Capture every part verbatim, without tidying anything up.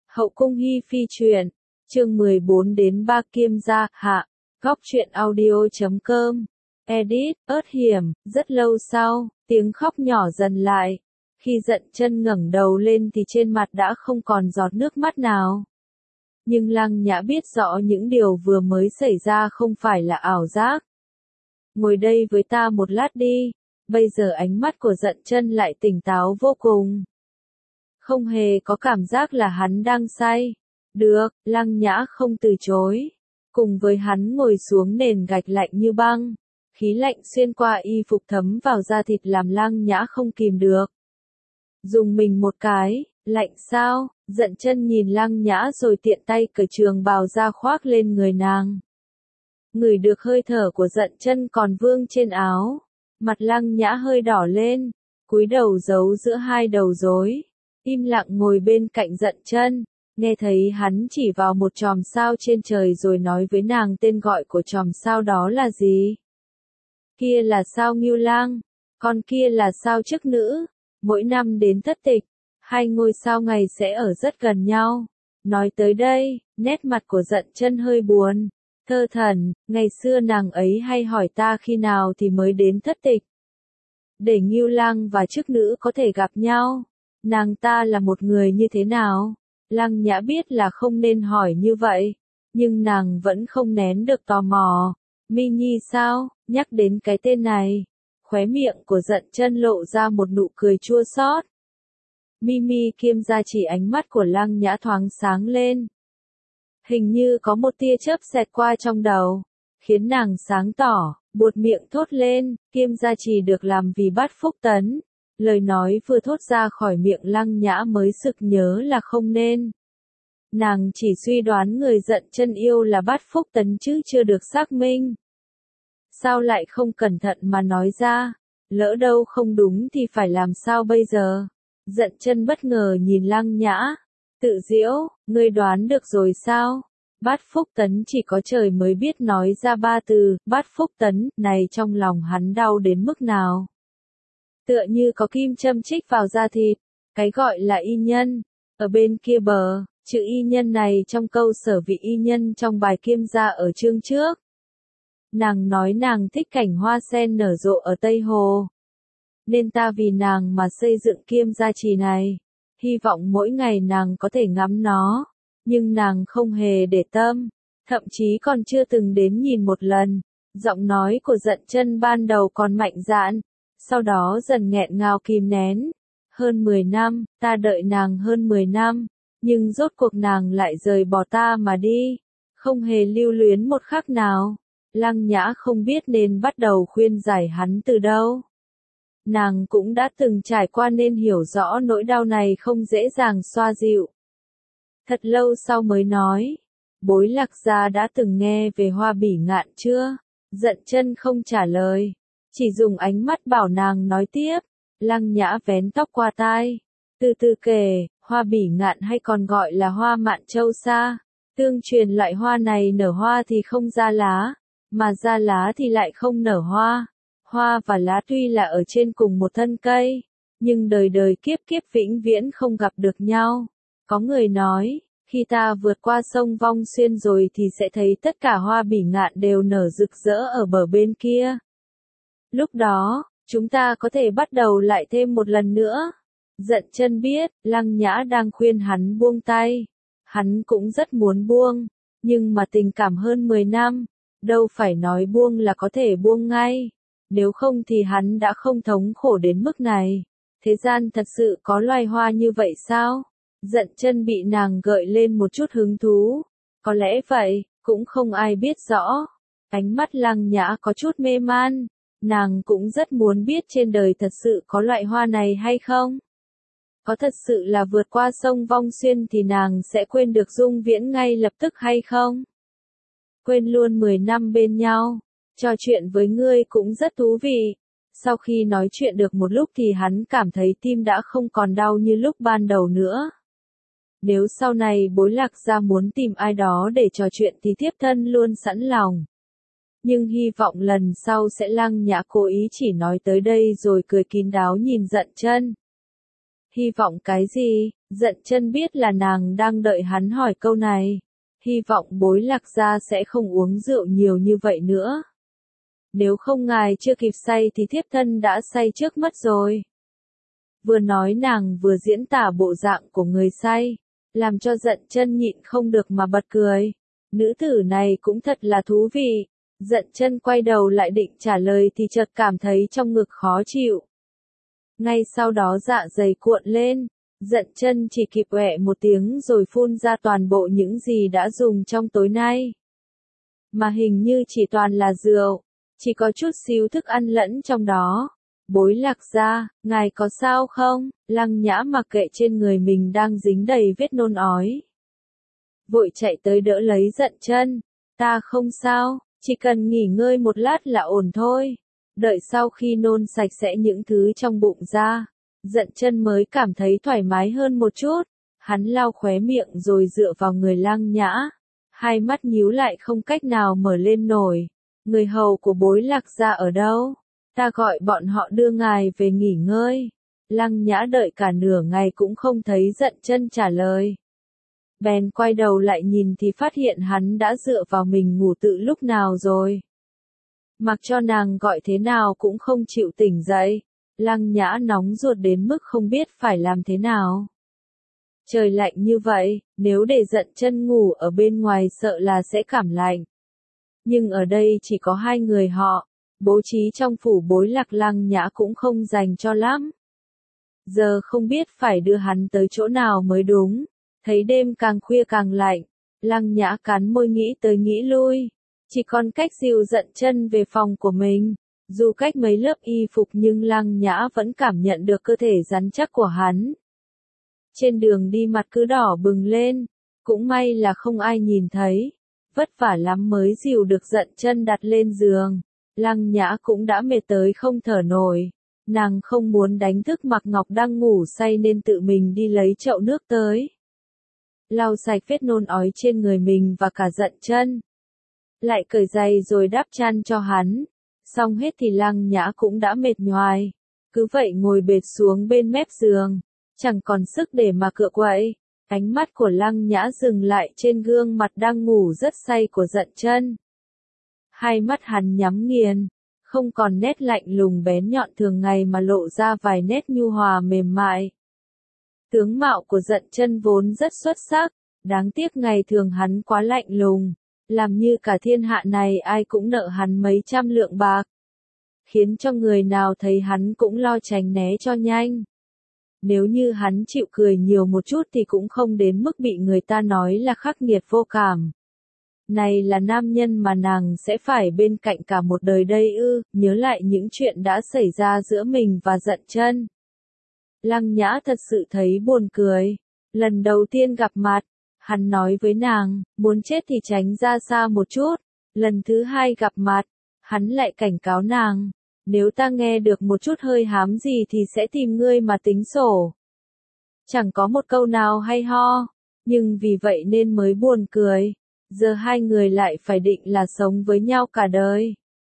Hậu cung hi phi truyện, chương mười bốn đến ba Kiêm gia, hạ, góc truyện audio chấm com, edit, ớt hiểm, rất lâu sau, tiếng khóc nhỏ dần lại. Khi Dận Chân ngẩng đầu lên thì trên mặt đã không còn giọt nước mắt nào. Nhưng Lăng Nhã biết rõ những điều vừa mới xảy ra không phải là ảo giác. Ngồi đây với ta một lát đi, bây giờ ánh mắt của Dận Chân lại tỉnh táo vô cùng. Không hề có cảm giác là hắn đang say. Được, Lăng Nhã không từ chối. Cùng với hắn ngồi xuống nền gạch lạnh như băng. Khí lạnh xuyên qua y phục thấm vào da thịt làm Lăng Nhã không kìm được. Dùng mình một cái, lạnh sao? Dận Chân nhìn Lăng Nhã rồi tiện tay cởi trường bào ra khoác lên người nàng. Ngửi được hơi thở của Dận Chân còn vương trên áo. Mặt Lăng Nhã hơi đỏ lên, cúi đầu giấu giữa hai đầu rối. Im lặng ngồi bên cạnh Dận Chân, nghe thấy hắn chỉ vào một chòm sao trên trời rồi nói với nàng tên gọi của chòm sao đó là gì. Kia là sao Ngưu Lang, còn kia là sao Chức Nữ. Mỗi năm đến thất tịch, hai ngôi sao ngày sẽ ở rất gần nhau. Nói tới đây, nét mặt của Dận Chân hơi buồn. Thơ thẩn, ngày xưa nàng ấy hay hỏi ta khi nào thì mới đến thất tịch. Để Ngưu Lang và Chức Nữ có thể gặp nhau. Nàng ta là một người như thế nào? Lăng Nhã biết là không nên hỏi như vậy, nhưng nàng vẫn không nén được tò mò. Mi Nhi sao? Nhắc đến cái tên này, khóe miệng của Dận Chân lộ ra một nụ cười chua xót. Mimi Kiêm gia chỉ ánh mắt của Lăng Nhã thoáng sáng lên. Hình như có một tia chớp xẹt qua trong đầu, khiến nàng sáng tỏ, buột miệng thốt lên, Kiêm gia chỉ được làm vì Bát Phúc Tấn. Lời nói vừa thốt ra khỏi miệng Lăng Nhã mới sực nhớ là không nên. Nàng chỉ suy đoán người Dận Chân yêu là Bát Phúc Tấn chứ chưa được xác minh. Sao lại không cẩn thận mà nói ra, lỡ đâu không đúng thì phải làm sao bây giờ? Dận Chân bất ngờ nhìn Lăng Nhã, tự giễu, ngươi đoán được rồi sao? Bát Phúc Tấn chỉ có trời mới biết nói ra ba từ, Bát Phúc Tấn, này trong lòng hắn đau đến mức nào? Tựa như có kim châm chích vào da thịt, cái gọi là y nhân, ở bên kia bờ, chữ y nhân này trong câu sở vị y nhân trong bài Kiêm gia ở chương trước. Nàng nói nàng thích cảnh hoa sen nở rộ ở Tây Hồ. Nên ta vì nàng mà xây dựng Kiêm gia trì này, hy vọng mỗi ngày nàng có thể ngắm nó, nhưng nàng không hề để tâm, thậm chí còn chưa từng đến nhìn một lần. Giọng nói của Dận Chân ban đầu còn mạnh dạn, sau đó dần nghẹn ngào kìm nén. Hơn mười năm, ta đợi nàng hơn mười năm, nhưng rốt cuộc nàng lại rời bỏ ta mà đi, không hề lưu luyến một khắc nào. Lăng Nhã không biết nên bắt đầu khuyên giải hắn từ đâu. Nàng cũng đã từng trải qua nên hiểu rõ nỗi đau này không dễ dàng xoa dịu. Thật lâu sau mới nói, Bối Lạc gia đã từng nghe về Hoa Bỉ Ngạn chưa? Dận Chân không trả lời, chỉ dùng ánh mắt bảo nàng nói tiếp. Lăng Nhã vén tóc qua tai, từ từ kể, Hoa Bỉ Ngạn hay còn gọi là hoa mạn châu sa. Tương truyền loại hoa này nở hoa thì không ra lá, mà ra lá thì lại không nở hoa. Hoa và lá tuy là ở trên cùng một thân cây, nhưng đời đời kiếp kiếp vĩnh viễn không gặp được nhau. Có người nói, khi ta vượt qua sông Vong Xuyên rồi thì sẽ thấy tất cả Hoa Bỉ Ngạn đều nở rực rỡ ở bờ bên kia. Lúc đó, chúng ta có thể bắt đầu lại thêm một lần nữa. Dận Chân biết, Lăng Nhã đang khuyên hắn buông tay. Hắn cũng rất muốn buông, nhưng mà tình cảm hơn mười năm, đâu phải nói buông là có thể buông ngay. Nếu không thì hắn đã không thống khổ đến mức này. Thế gian thật sự có loài hoa như vậy sao? Dận Chân bị nàng gợi lên một chút hứng thú. Có lẽ vậy, cũng không ai biết rõ. Ánh mắt Lăng Nhã có chút mê man. Nàng cũng rất muốn biết trên đời thật sự có loại hoa này hay không? Có thật sự là vượt qua sông Vong Xuyên thì nàng sẽ quên được Dung Viễn ngay lập tức hay không? Quên luôn mười năm bên nhau. Trò chuyện với ngươi cũng rất thú vị. Sau khi nói chuyện được một lúc thì hắn cảm thấy tim đã không còn đau như lúc ban đầu nữa. Nếu sau này Bối Lạc gia muốn tìm ai đó để trò chuyện thì thiếp thân luôn sẵn lòng. Nhưng hy vọng lần sau sẽ Lăng Nhã cố ý chỉ nói tới đây rồi cười kín đáo nhìn Dận Chân. Hy vọng cái gì? Dận chân biết là nàng đang đợi hắn hỏi câu này. Hy vọng Bối Lạc gia sẽ không uống rượu nhiều như vậy nữa. Nếu không ngài chưa kịp say thì thiếp thân đã say trước mất rồi. Vừa nói nàng vừa diễn tả bộ dạng của người say, làm cho Dận chân nhịn không được mà bật cười. Nữ tử này cũng thật là thú vị. Dận chân quay đầu lại định trả lời thì chợt cảm thấy trong ngực khó chịu. Ngay sau đó dạ dày cuộn lên, Dận chân chỉ kịp ọe một tiếng rồi phun ra toàn bộ những gì đã dùng trong tối nay. Mà hình như chỉ toàn là rượu, chỉ có chút xíu thức ăn lẫn trong đó. Bối Lạc gia, ngài có sao không? Lăng Nhã mặc kệ trên người mình đang dính đầy vết nôn ói. Vội chạy tới đỡ lấy Dận chân. Ta không sao, chỉ cần nghỉ ngơi một lát là ổn thôi. Đợi sau khi nôn sạch sẽ những thứ trong bụng ra, Dận chân mới cảm thấy thoải mái hơn một chút. Hắn lau khóe miệng rồi dựa vào người Lăng Nhã. Hai mắt nhíu lại không cách nào mở lên nổi. Người hầu của Bối Lạc gia ở đâu? Ta gọi bọn họ đưa ngài về nghỉ ngơi. Lăng Nhã đợi cả nửa ngày cũng không thấy Dận chân trả lời. Bèn quay đầu lại nhìn thì phát hiện hắn đã dựa vào mình ngủ tự lúc nào rồi. Mặc cho nàng gọi thế nào cũng không chịu tỉnh dậy. Lăng Nhã nóng ruột đến mức không biết phải làm thế nào. Trời lạnh như vậy, nếu để Dận chân ngủ ở bên ngoài sợ là sẽ cảm lạnh. Nhưng ở đây chỉ có hai người họ, bố trí trong phủ Bối Lạc Lăng Nhã cũng không dành cho lắm. Giờ không biết phải đưa hắn tới chỗ nào mới đúng. Thấy đêm càng khuya càng lạnh, Lăng Nhã cắn môi nghĩ tới nghĩ lui. Chỉ còn cách dìu Dận chân về phòng của mình. Dù cách mấy lớp y phục nhưng Lăng Nhã vẫn cảm nhận được cơ thể rắn chắc của hắn. Trên đường đi mặt cứ đỏ bừng lên. Cũng may là không ai nhìn thấy. Vất vả lắm mới dìu được Dận chân đặt lên giường. Lăng Nhã cũng đã mệt tới không thở nổi. Nàng không muốn đánh thức Mạc Ngọc đang ngủ say nên tự mình đi lấy chậu nước tới. Lau sạch vết nôn ói trên người mình và cả Dận chân. Lại cởi giày rồi đắp chăn cho hắn. Xong hết thì Lăng Nhã cũng đã mệt nhoài. Cứ vậy ngồi bệt xuống bên mép giường. Chẳng còn sức để mà cựa quậy. Ánh mắt của Lăng Nhã dừng lại trên gương mặt đang ngủ rất say của Dận chân. Hai mắt hắn nhắm nghiền. Không còn nét lạnh lùng bén nhọn thường ngày mà lộ ra vài nét nhu hòa mềm mại. Tướng mạo của Dận chân vốn rất xuất sắc, đáng tiếc ngày thường hắn quá lạnh lùng, làm như cả thiên hạ này ai cũng nợ hắn mấy trăm lượng bạc, khiến cho người nào thấy hắn cũng lo tránh né cho nhanh. Nếu như hắn chịu cười nhiều một chút thì cũng không đến mức bị người ta nói là khắc nghiệt vô cảm. Này là nam nhân mà nàng sẽ phải bên cạnh cả một đời đây ư? Nhớ lại những chuyện đã xảy ra giữa mình và Dận chân. Lăng Nhã thật sự thấy buồn cười. Lần đầu tiên gặp mặt, hắn nói với nàng, muốn chết thì tránh ra xa một chút. Lần thứ hai gặp mặt, hắn lại cảnh cáo nàng, nếu ta nghe được một chút hơi hám gì thì sẽ tìm ngươi mà tính sổ. Chẳng có một câu nào hay ho, nhưng vì vậy nên mới buồn cười. Giờ hai người lại phải định là sống với nhau cả đời.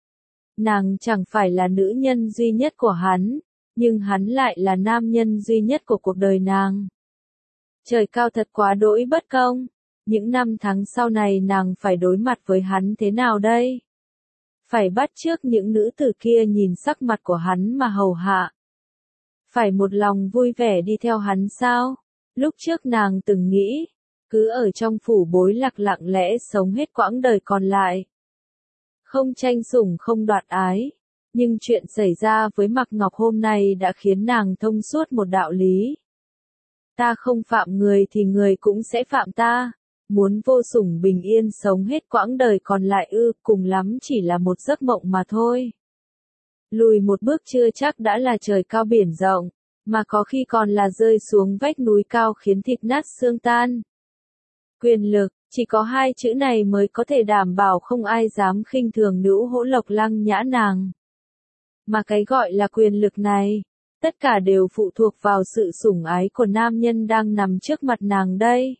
Nàng chẳng phải là nữ nhân duy nhất của hắn, nhưng hắn lại là nam nhân duy nhất của cuộc đời nàng. Trời cao thật quá đỗi bất công. Những năm tháng sau này nàng phải đối mặt với hắn thế nào đây? Phải bắt chước những nữ tử kia nhìn sắc mặt của hắn mà hầu hạ. Phải một lòng vui vẻ đi theo hắn sao? Lúc trước nàng từng nghĩ, cứ ở trong phủ Bối Lạc lặng lẽ sống hết quãng đời còn lại. Không tranh sủng không đoạt ái. Nhưng chuyện xảy ra với Mạc Ngọc hôm nay đã khiến nàng thông suốt một đạo lý. Ta không phạm người thì người cũng sẽ phạm ta. Muốn vô sủng bình yên sống hết quãng đời còn lại ư, cùng lắm chỉ là một giấc mộng mà thôi. Lùi một bước chưa chắc đã là trời cao biển rộng, mà có khi còn là rơi xuống vách núi cao khiến thịt nát xương tan. Quyền lực, chỉ có hai chữ này mới có thể đảm bảo không ai dám khinh thường nữ hỗ lộc Lăng Nhã nàng. Mà cái gọi là quyền lực này, tất cả đều phụ thuộc vào sự sủng ái của nam nhân đang nằm trước mặt nàng đây.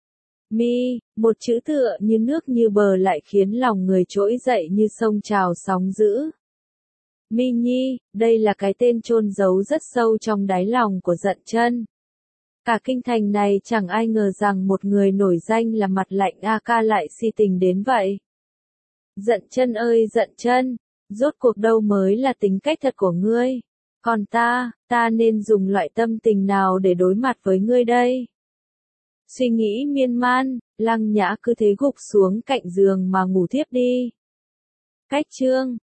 Mi, một chữ tựa như nước như bờ lại khiến lòng người trỗi dậy như sông trào sóng dữ. Mi Nhi, đây là cái tên chôn giấu rất sâu trong đáy lòng của Dận Chân. Cả kinh thành này chẳng ai ngờ rằng một người nổi danh là mặt lạnh A Ca lại si tình đến vậy. Dận Chân ơi Dận Chân, rốt cuộc đâu mới là tính cách thật của ngươi? Còn ta, ta nên dùng loại tâm tình nào để đối mặt với ngươi đây? Suy nghĩ miên man, Lăng Nhã cứ thế gục xuống cạnh giường mà ngủ thiếp đi. Cách chương